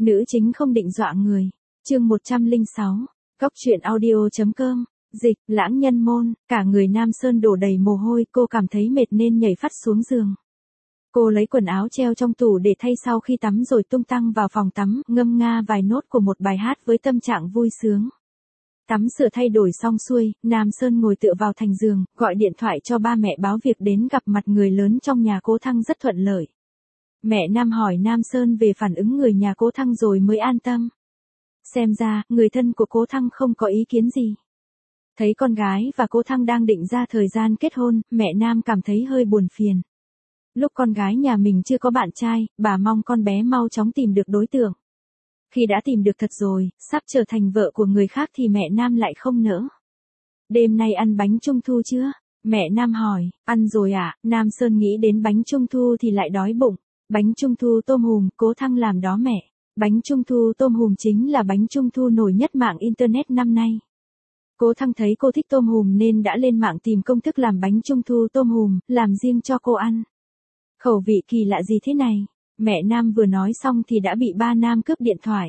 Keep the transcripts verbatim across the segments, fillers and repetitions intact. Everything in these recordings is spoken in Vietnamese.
Nữ chính không định dọa người. Chương một trăm lẻ sáu. Góc truyện audio.com. Dịch, Lãng Nhân Môn, cả người Nam Sơn đổ đầy mồ hôi, cô cảm thấy mệt nên nhảy phắt xuống giường. Cô lấy quần áo treo trong tủ để thay sau khi tắm rồi tung tăng vào phòng tắm, ngâm nga vài nốt của một bài hát với tâm trạng vui sướng. Tắm sửa thay đổi xong xuôi, Nam Sơn ngồi tựa vào thành giường, gọi điện thoại cho ba mẹ báo việc đến gặp mặt người lớn trong nhà Cố Thăng rất thuận lợi. Mẹ Nam hỏi Nam Sơn về phản ứng người nhà Cố Thăng rồi mới an tâm. Xem ra, người thân của Cố Thăng không có ý kiến gì. Thấy con gái và Cố Thăng đang định ra thời gian kết hôn, mẹ Nam cảm thấy hơi buồn phiền. Lúc con gái nhà mình chưa có bạn trai, bà mong con bé mau chóng tìm được đối tượng. Khi đã tìm được thật rồi, sắp trở thành vợ của người khác thì mẹ Nam lại không nỡ. Đêm nay ăn bánh trung thu chưa? Mẹ Nam hỏi. Ăn rồi ạ. À? Nam Sơn nghĩ đến bánh trung thu thì lại đói bụng. Bánh trung thu tôm hùm, Cố Thăng làm đó mẹ. Bánh trung thu tôm hùm chính là bánh trung thu nổi nhất mạng Internet năm nay. Cố Thăng thấy cô thích tôm hùm nên đã lên mạng tìm công thức làm bánh trung thu tôm hùm, làm riêng cho cô ăn. Khẩu vị kỳ lạ gì thế này? Mẹ Nam vừa nói xong thì đã bị ba Nam cướp điện thoại.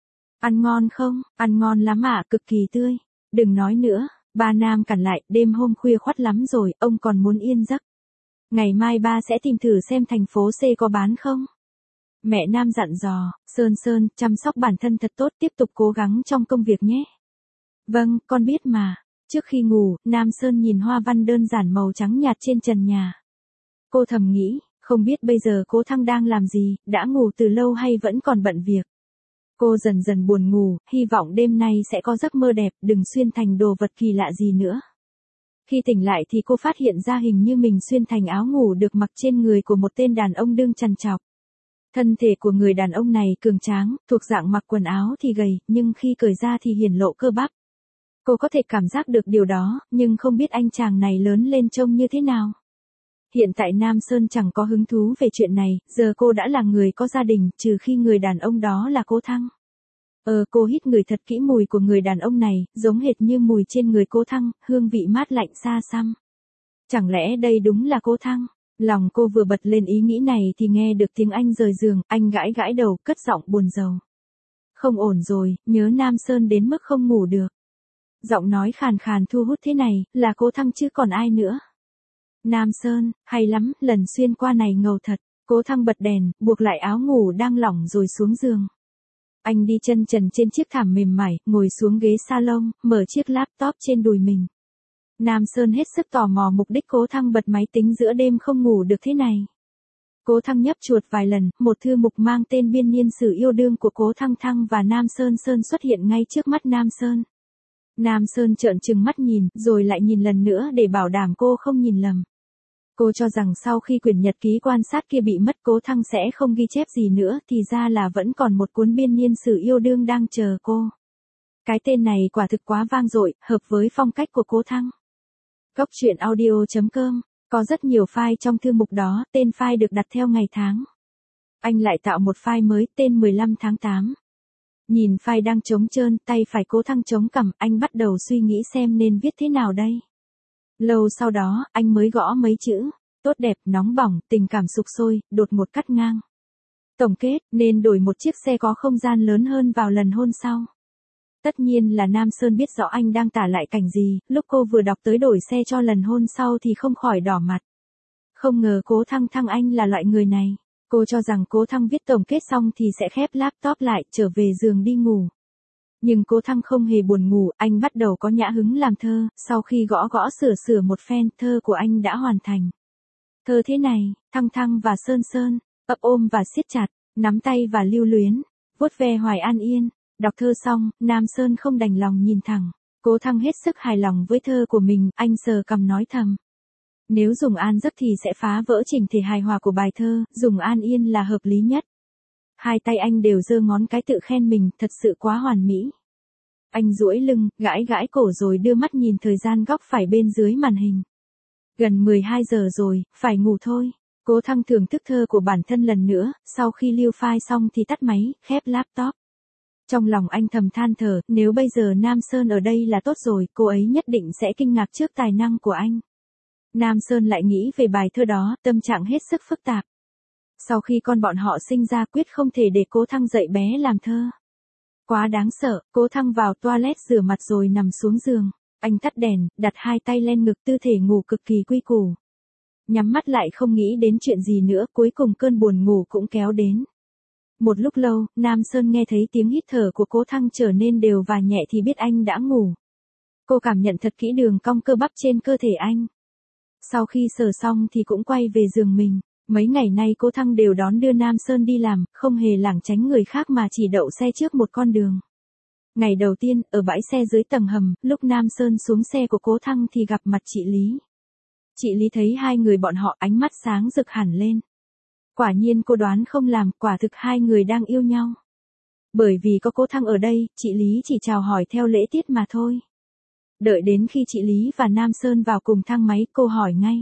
Ăn ngon không? Ăn ngon lắm ạ, à, cực kỳ tươi. Đừng nói nữa, ba Nam cản lại, đêm hôm khuya khoắt lắm rồi, ông còn muốn yên giấc. Ngày mai ba sẽ tìm thử xem thành phố C có bán không? Mẹ Nam dặn dò, Sơn Sơn, chăm sóc bản thân thật tốt, tiếp tục cố gắng trong công việc nhé. Vâng, con biết mà. Trước khi ngủ, Nam Sơn nhìn hoa văn đơn giản màu trắng nhạt trên trần nhà. Cô thầm nghĩ, không biết bây giờ Cố Thăng đang làm gì, đã ngủ từ lâu hay vẫn còn bận việc. Cô dần dần buồn ngủ, hy vọng đêm nay sẽ có giấc mơ đẹp, đừng xuyên thành đồ vật kỳ lạ gì nữa. Khi tỉnh lại thì cô phát hiện ra hình như mình xuyên thành áo ngủ được mặc trên người của một tên đàn ông đương trằn trọc. Thân thể của người đàn ông này cường tráng, thuộc dạng mặc quần áo thì gầy, nhưng khi cởi ra thì hiển lộ cơ bắp. Cô có thể cảm giác được điều đó, nhưng không biết anh chàng này lớn lên trông như thế nào. Hiện tại Nam Sơn chẳng có hứng thú về chuyện này, giờ cô đã là người có gia đình, trừ khi người đàn ông đó là Cố Thăng. Ờ cô hít ngửi thật kỹ mùi của người đàn ông này, giống hệt như mùi trên người Cố Thăng, hương vị mát lạnh xa xăm. Chẳng lẽ đây đúng là Cố Thăng? Lòng cô vừa bật lên ý nghĩ này thì nghe được tiếng anh rời giường, anh gãi gãi đầu, cất giọng buồn rầu. Không ổn rồi, nhớ Nam Sơn đến mức không ngủ được. Giọng nói khàn khàn thu hút thế này, là Cố Thăng chứ còn ai nữa. Nam Sơn, hay lắm, lần xuyên qua này ngầu thật. Cố Thăng bật đèn, buộc lại áo ngủ đang lỏng rồi xuống giường. Anh đi chân trần trên chiếc thảm mềm mại, ngồi xuống ghế salon, mở chiếc laptop trên đùi mình. Nam Sơn hết sức tò mò mục đích Cố Thăng bật máy tính giữa đêm không ngủ được thế này. Cố Thăng nhấp chuột vài lần, một thư mục mang tên Biên niên sử yêu đương của Cố Thăng Thăng và Nam Sơn Sơn xuất hiện ngay trước mắt Nam Sơn. Nam Sơn trợn trừng mắt nhìn, rồi lại nhìn lần nữa để bảo đảm cô không nhìn lầm. Cô cho rằng sau khi quyển nhật ký quan sát kia bị mất Cố Thăng sẽ không ghi chép gì nữa, thì ra là vẫn còn một cuốn biên niên sử yêu đương đang chờ cô. Cái tên này quả thực quá vang dội, hợp với phong cách của Cố Thăng. Góc truyện audio.com, có rất nhiều file trong thư mục đó, tên file được đặt theo ngày tháng. Anh lại tạo một file mới, tên mười lăm tháng tám. Nhìn file đang trống trơn, tay phải Cố Thăng chống cằm, anh bắt đầu suy nghĩ xem nên viết thế nào đây. Lâu sau đó, anh mới gõ mấy chữ, tốt đẹp, nóng bỏng, tình cảm sục sôi, đột ngột cắt ngang. Tổng kết, nên đổi một chiếc xe có không gian lớn hơn vào lần hôn sau. Tất nhiên là Nam Sơn biết rõ anh đang tả lại cảnh gì, lúc cô vừa đọc tới đổi xe cho lần hôn sau thì không khỏi đỏ mặt. Không ngờ Cố Thăng Thăng anh là loại người này. Cô cho rằng Cố Thăng viết tổng kết xong thì sẽ khép laptop lại, trở về giường đi ngủ. Nhưng Cố Thăng không hề buồn ngủ, anh bắt đầu có nhã hứng làm thơ, sau khi gõ gõ sửa sửa một phen, thơ của anh đã hoàn thành. Thơ thế này, Thăng Thăng và Sơn Sơn, ấp ôm và siết chặt, nắm tay và lưu luyến, vuốt ve hoài an yên. Đọc thơ xong, Nam Sơn không đành lòng nhìn thẳng. Cố Thăng hết sức hài lòng với thơ của mình, anh sờ cằm nói thầm. Nếu dùng an giấc thì sẽ phá vỡ chỉnh thể hài hòa của bài thơ, dùng an yên là hợp lý nhất. Hai tay anh đều giơ ngón cái tự khen mình, thật sự quá hoàn mỹ. Anh duỗi lưng, gãi gãi cổ rồi đưa mắt nhìn thời gian góc phải bên dưới màn hình. Gần mười hai giờ rồi, phải ngủ thôi. Cố Thăng thưởng thức thơ của bản thân lần nữa, sau khi lưu file xong thì tắt máy, khép laptop. Trong lòng anh thầm than thở, nếu bây giờ Nam Sơn ở đây là tốt rồi, cô ấy nhất định sẽ kinh ngạc trước tài năng của anh. Nam Sơn lại nghĩ về bài thơ đó, tâm trạng hết sức phức tạp. Sau khi con bọn họ sinh ra quyết không thể để Cố Thăng dạy bé làm thơ. Quá đáng sợ, Cố Thăng vào toilet rửa mặt rồi nằm xuống giường. Anh tắt đèn, đặt hai tay lên ngực, tư thể ngủ cực kỳ quy củ. Nhắm mắt lại không nghĩ đến chuyện gì nữa, cuối cùng cơn buồn ngủ cũng kéo đến. Một lúc lâu, Nam Sơn nghe thấy tiếng hít thở của Cố Thăng trở nên đều và nhẹ thì biết anh đã ngủ. Cô cảm nhận thật kỹ đường cong cơ bắp trên cơ thể anh. Sau khi sờ xong thì cũng quay về giường mình. Mấy ngày nay Cố Thăng đều đón đưa Nam Sơn đi làm, không hề lảng tránh người khác mà chỉ đậu xe trước một con đường. Ngày đầu tiên, ở bãi xe dưới tầng hầm, lúc Nam Sơn xuống xe của Cố Thăng thì gặp mặt chị Lý. Chị Lý thấy hai người bọn họ ánh mắt sáng rực hẳn lên. Quả nhiên cô đoán không làm, quả thực hai người đang yêu nhau. Bởi vì có Cố Thăng ở đây, chị Lý chỉ chào hỏi theo lễ tiết mà thôi. Đợi đến khi chị Lý và Nam Sơn vào cùng thang máy, cô hỏi ngay.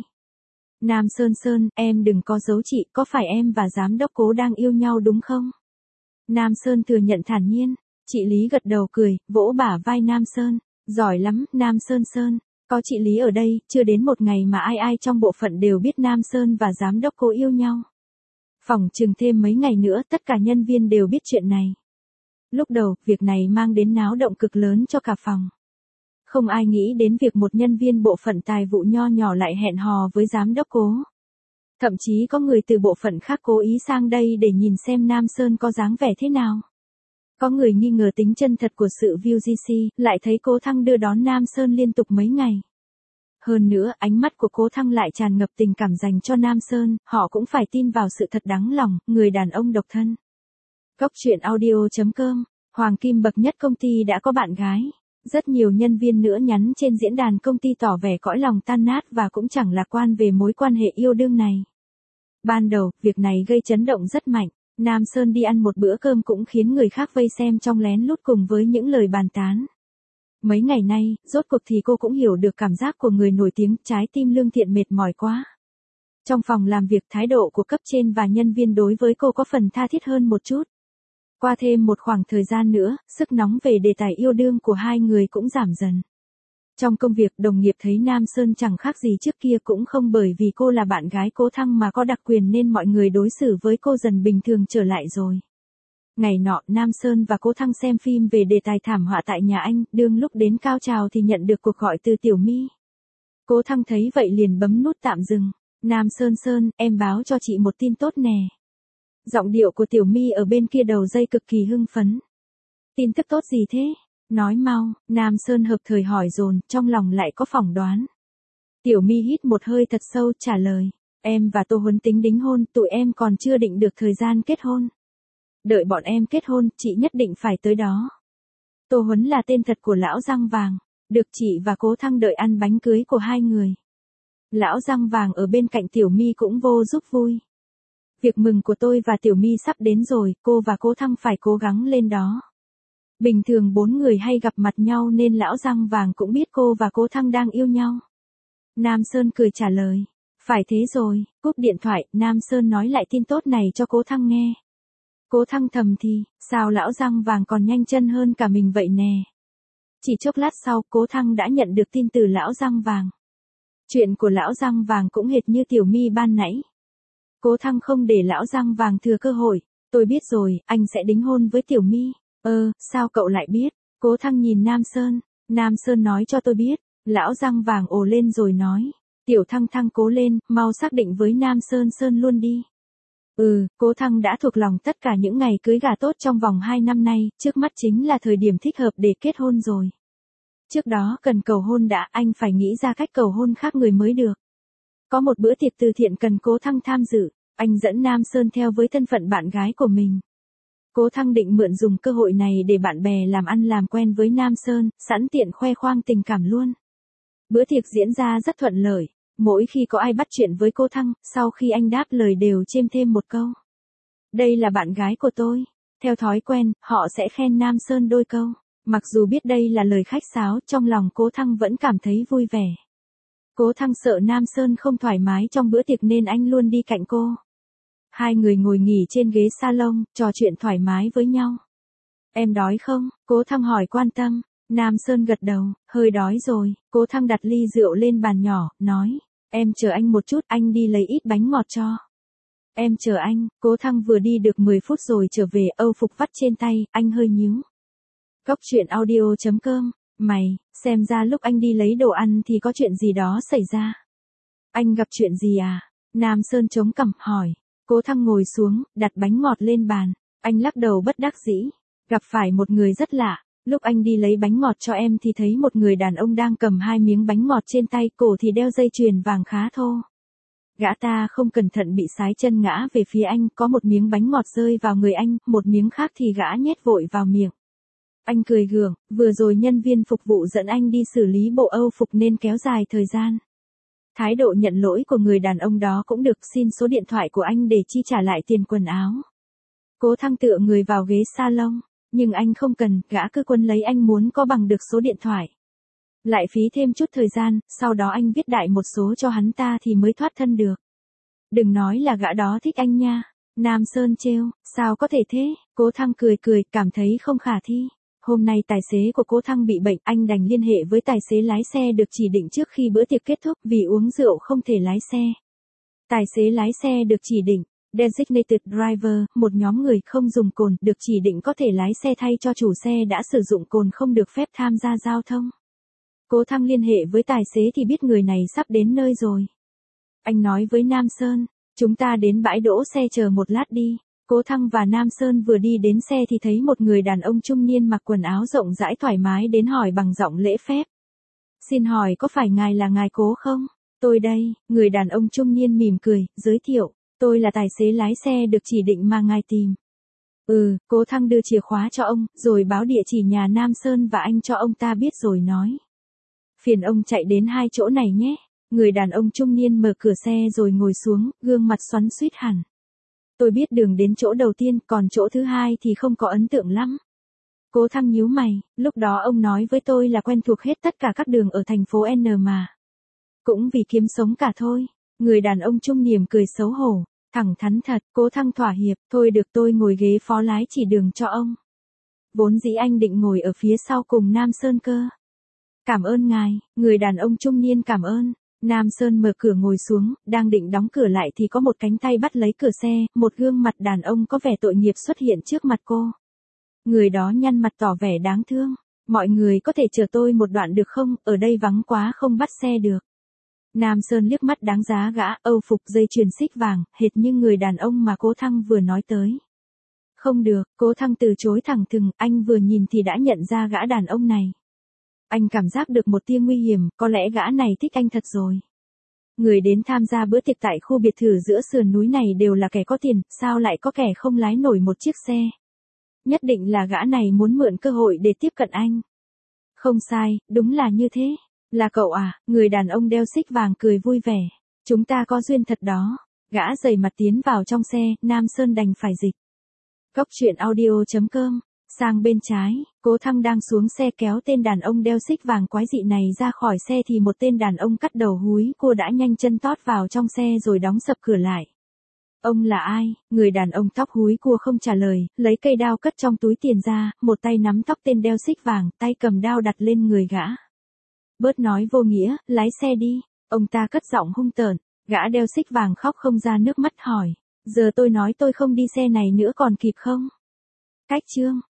Nam Sơn Sơn, em đừng có giấu chị, có phải em và giám đốc Cố đang yêu nhau đúng không? Nam Sơn thừa nhận thản nhiên. Chị Lý gật đầu cười, vỗ bả vai Nam Sơn. Giỏi lắm, Nam Sơn Sơn. Có chị Lý ở đây, chưa đến một ngày mà ai ai trong bộ phận đều biết Nam Sơn và giám đốc Cố yêu nhau. Phỏng chừng thêm mấy ngày nữa tất cả nhân viên đều biết chuyện này. Lúc đầu, việc này mang đến náo động cực lớn cho cả phòng. Không ai nghĩ đến việc một nhân viên bộ phận tài vụ nho nhỏ lại hẹn hò với giám đốc Cố. Thậm chí có người từ bộ phận khác cố ý sang đây để nhìn xem Nam Sơn có dáng vẻ thế nào. Có người nghi ngờ tính chân thật của sự vê giê xê, lại thấy Cố Thăng đưa đón Nam Sơn liên tục mấy ngày. Hơn nữa, ánh mắt của Cố Thăng lại tràn ngập tình cảm dành cho Nam Sơn, họ cũng phải tin vào sự thật đáng lòng, người đàn ông độc thân. Góc truyện audio chấm com, Hoàng Kim bậc nhất công ty đã có bạn gái. Rất nhiều nhân viên nữa nhắn trên diễn đàn công ty tỏ vẻ cõi lòng tan nát và cũng chẳng lạc quan về mối quan hệ yêu đương này. Ban đầu, việc này gây chấn động rất mạnh. Nam Sơn đi ăn một bữa cơm cũng khiến người khác vây xem trong lén lút cùng với những lời bàn tán. Mấy ngày nay, rốt cuộc thì cô cũng hiểu được cảm giác của người nổi tiếng, trái tim lương thiện mệt mỏi quá. Trong phòng làm việc, thái độ của cấp trên và nhân viên đối với cô có phần tha thiết hơn một chút. Qua thêm một khoảng thời gian nữa, sức nóng về đề tài yêu đương của hai người cũng giảm dần. Trong công việc, đồng nghiệp thấy Nam Sơn chẳng khác gì trước kia, cũng không bởi vì cô là bạn gái Cố Thăng mà có đặc quyền nên mọi người đối xử với cô dần bình thường trở lại rồi. Ngày nọ, Nam Sơn và Cố Thăng xem phim về đề tài thảm họa tại nhà anh, đương lúc đến cao trào thì nhận được cuộc gọi từ Tiểu My. Cố Thăng thấy vậy liền bấm nút tạm dừng. Nam Sơn Sơn, em báo cho chị một tin tốt nè. Giọng điệu của Tiểu My ở bên kia đầu dây cực kỳ hưng phấn. Tin tức tốt gì thế? Nói mau, Nam Sơn hợp thời hỏi dồn, trong lòng lại có phỏng đoán. Tiểu My hít một hơi thật sâu, trả lời. Em và Tô Huấn tính đính hôn, tụi em còn chưa định được thời gian kết hôn. Đợi bọn em kết hôn, chị nhất định phải tới đó. Tô Huấn là tên thật của lão răng vàng, được chị và Cố Thăng đợi ăn bánh cưới của hai người. Lão răng vàng ở bên cạnh Tiểu My cũng vô giúp vui. Việc mừng của tôi và Tiểu My sắp đến rồi, cô và Cố Thăng phải cố gắng lên đó. Bình thường bốn người hay gặp mặt nhau nên lão răng vàng cũng biết cô và Cố Thăng đang yêu nhau. Nam Sơn cười trả lời. Phải thế rồi, cúp điện thoại, Nam Sơn nói lại tin tốt này cho Cố Thăng nghe. Cố Thăng thầm thì, sao lão răng vàng còn nhanh chân hơn cả mình vậy nè. Chỉ chốc lát sau, Cố Thăng đã nhận được tin từ lão răng vàng. Chuyện của lão răng vàng cũng hệt như Tiểu My ban nãy. Cố Thăng không để lão răng vàng thừa cơ hội. Tôi biết rồi, anh sẽ đính hôn với Tiểu My. Ơ, sao cậu lại biết? Cố Thăng nhìn Nam Sơn. Nam Sơn nói cho tôi biết. Lão răng vàng ồ lên rồi nói. Tiểu Thăng Thăng cố lên, mau xác định với Nam Sơn Sơn luôn đi. Ừ, Cố Thăng đã thuộc lòng tất cả những ngày cưới gà tốt trong vòng hai năm nay, trước mắt chính là thời điểm thích hợp để kết hôn rồi. Trước đó cần cầu hôn đã, anh phải nghĩ ra cách cầu hôn khác người mới được. Có một bữa tiệc từ thiện cần Cố Thăng tham dự, anh dẫn Nam Sơn theo với thân phận bạn gái của mình. Cố Thăng định mượn dùng cơ hội này để bạn bè làm ăn làm quen với Nam Sơn, sẵn tiện khoe khoang tình cảm luôn. Bữa tiệc diễn ra rất thuận lợi, mỗi khi có ai bắt chuyện với Cố Thăng, sau khi anh đáp lời đều chêm thêm một câu. Đây là bạn gái của tôi. Theo thói quen, họ sẽ khen Nam Sơn đôi câu. Mặc dù biết đây là lời khách sáo, trong lòng Cố Thăng vẫn cảm thấy vui vẻ. Cố Thăng sợ Nam Sơn không thoải mái trong bữa tiệc nên anh luôn đi cạnh cô. Hai người ngồi nghỉ trên ghế salon, trò chuyện thoải mái với nhau. Em đói không? Cố Thăng hỏi quan tâm. Nam Sơn gật đầu, hơi đói rồi. Cố Thăng đặt ly rượu lên bàn nhỏ, nói. Em chờ anh một chút, anh đi lấy ít bánh ngọt cho. Em chờ anh, Cố Thăng vừa đi được mười phút rồi trở về, âu phục vắt trên tay, anh hơi nhíu. Cốc truyện audio chấm com, mày, xem ra lúc anh đi lấy đồ ăn thì có chuyện gì đó xảy ra. Anh gặp chuyện gì à? Nam Sơn chống cằm hỏi. Cố Thăng ngồi xuống, đặt bánh ngọt lên bàn. Anh lắc đầu bất đắc dĩ. Gặp phải một người rất lạ. Lúc anh đi lấy bánh ngọt cho em thì thấy một người đàn ông đang cầm hai miếng bánh ngọt trên tay, cổ thì đeo dây chuyền vàng khá thô. Gã ta không cẩn thận bị sái chân ngã về phía anh, có một miếng bánh ngọt rơi vào người anh, một miếng khác thì gã nhét vội vào miệng. Anh cười gượng, vừa rồi nhân viên phục vụ dẫn anh đi xử lý bộ âu phục nên kéo dài thời gian. Thái độ nhận lỗi của người đàn ông đó cũng được, xin số điện thoại của anh để chi trả lại tiền quần áo. Cố Thăng tựa người vào ghế salon, nhưng anh không cần, gã cứ quấn lấy anh muốn có bằng được số điện thoại. Lại phí thêm chút thời gian, sau đó anh viết đại một số cho hắn ta thì mới thoát thân được. Đừng nói là gã đó thích anh nha. Nam Sơn trêu, sao có thể thế? Cố Thăng cười cười, cảm thấy không khả thi. Hôm nay tài xế của Cố Thăng bị bệnh, anh đành liên hệ với tài xế lái xe được chỉ định trước khi bữa tiệc kết thúc, vì uống rượu không thể lái xe. Tài xế lái xe được chỉ định, designated driver, một nhóm người không dùng cồn, được chỉ định có thể lái xe thay cho chủ xe đã sử dụng cồn không được phép tham gia giao thông. Cố Thăng liên hệ với tài xế thì biết người này sắp đến nơi rồi. Anh nói với Nam Sơn, chúng ta đến bãi đỗ xe chờ một lát đi. Cố Thăng và Nam Sơn vừa đi đến xe thì thấy một người đàn ông trung niên mặc quần áo rộng rãi thoải mái đến hỏi bằng giọng lễ phép. Xin hỏi có phải ngài là ngài Cố không? Tôi đây, người đàn ông trung niên mỉm cười, giới thiệu, tôi là tài xế lái xe được chỉ định mà ngài tìm. Ừ, Cố Thăng đưa chìa khóa cho ông, rồi báo địa chỉ nhà Nam Sơn và anh cho ông ta biết rồi nói. Phiền ông chạy đến hai chỗ này nhé. Người đàn ông trung niên mở cửa xe rồi ngồi xuống, gương mặt xoắn xuýt hẳn. Tôi biết đường đến chỗ đầu tiên, còn chỗ thứ hai thì không có ấn tượng lắm. Cố Thăng nhíu mày, lúc đó ông nói với tôi là quen thuộc hết tất cả các đường ở thành phố N mà. Cũng vì kiếm sống cả thôi. Người đàn ông trung niên cười xấu hổ, thẳng thắn thật. Cố Thăng thỏa hiệp, thôi được, tôi ngồi ghế phó lái chỉ đường cho ông. Vốn dĩ anh định ngồi ở phía sau cùng Nam Sơn cơ. Cảm ơn ngài, người đàn ông trung niên cảm ơn. Nam Sơn mở cửa ngồi xuống, đang định đóng cửa lại thì có một cánh tay bắt lấy cửa xe, một gương mặt đàn ông có vẻ tội nghiệp xuất hiện trước mặt cô. Người đó nhăn mặt tỏ vẻ đáng thương. Mọi người có thể chờ tôi một đoạn được không, ở đây vắng quá không bắt xe được. Nam Sơn liếc mắt đáng giá gã, âu phục dây chuyền xích vàng, hệt như người đàn ông mà Cố Thăng vừa nói tới. Không được, Cố Thăng từ chối thẳng thừng, anh vừa nhìn thì đã nhận ra gã đàn ông này. Anh cảm giác được một tia nguy hiểm, có lẽ gã này thích anh thật rồi. Người đến tham gia bữa tiệc tại khu biệt thự giữa sườn núi này đều là kẻ có tiền, sao lại có kẻ không lái nổi một chiếc xe? Nhất định là gã này muốn mượn cơ hội để tiếp cận anh. Không sai, đúng là như thế. Là cậu à? Người đàn ông đeo xích vàng cười vui vẻ. Chúng ta có duyên thật đó. Gã dày mặt tiến vào trong xe, Nam Sơn đành phải dịch. Cốc truyện audio chấm com. Sang bên trái, Cố Thăng đang xuống xe kéo tên đàn ông đeo xích vàng quái dị này ra khỏi xe thì một tên đàn ông cắt đầu húi cua đã nhanh chân tót vào trong xe rồi đóng sập cửa lại. Ông là ai? Người đàn ông tóc húi cua không trả lời, lấy cây đao cất trong túi tiền ra, một tay nắm tóc tên đeo xích vàng, tay cầm đao đặt lên người gã. Bớt nói vô nghĩa, lái xe đi. Ông ta cất giọng hung tợn. Gã đeo xích vàng khóc không ra nước mắt hỏi. Giờ tôi nói tôi không đi xe này nữa còn kịp không? Cách chương.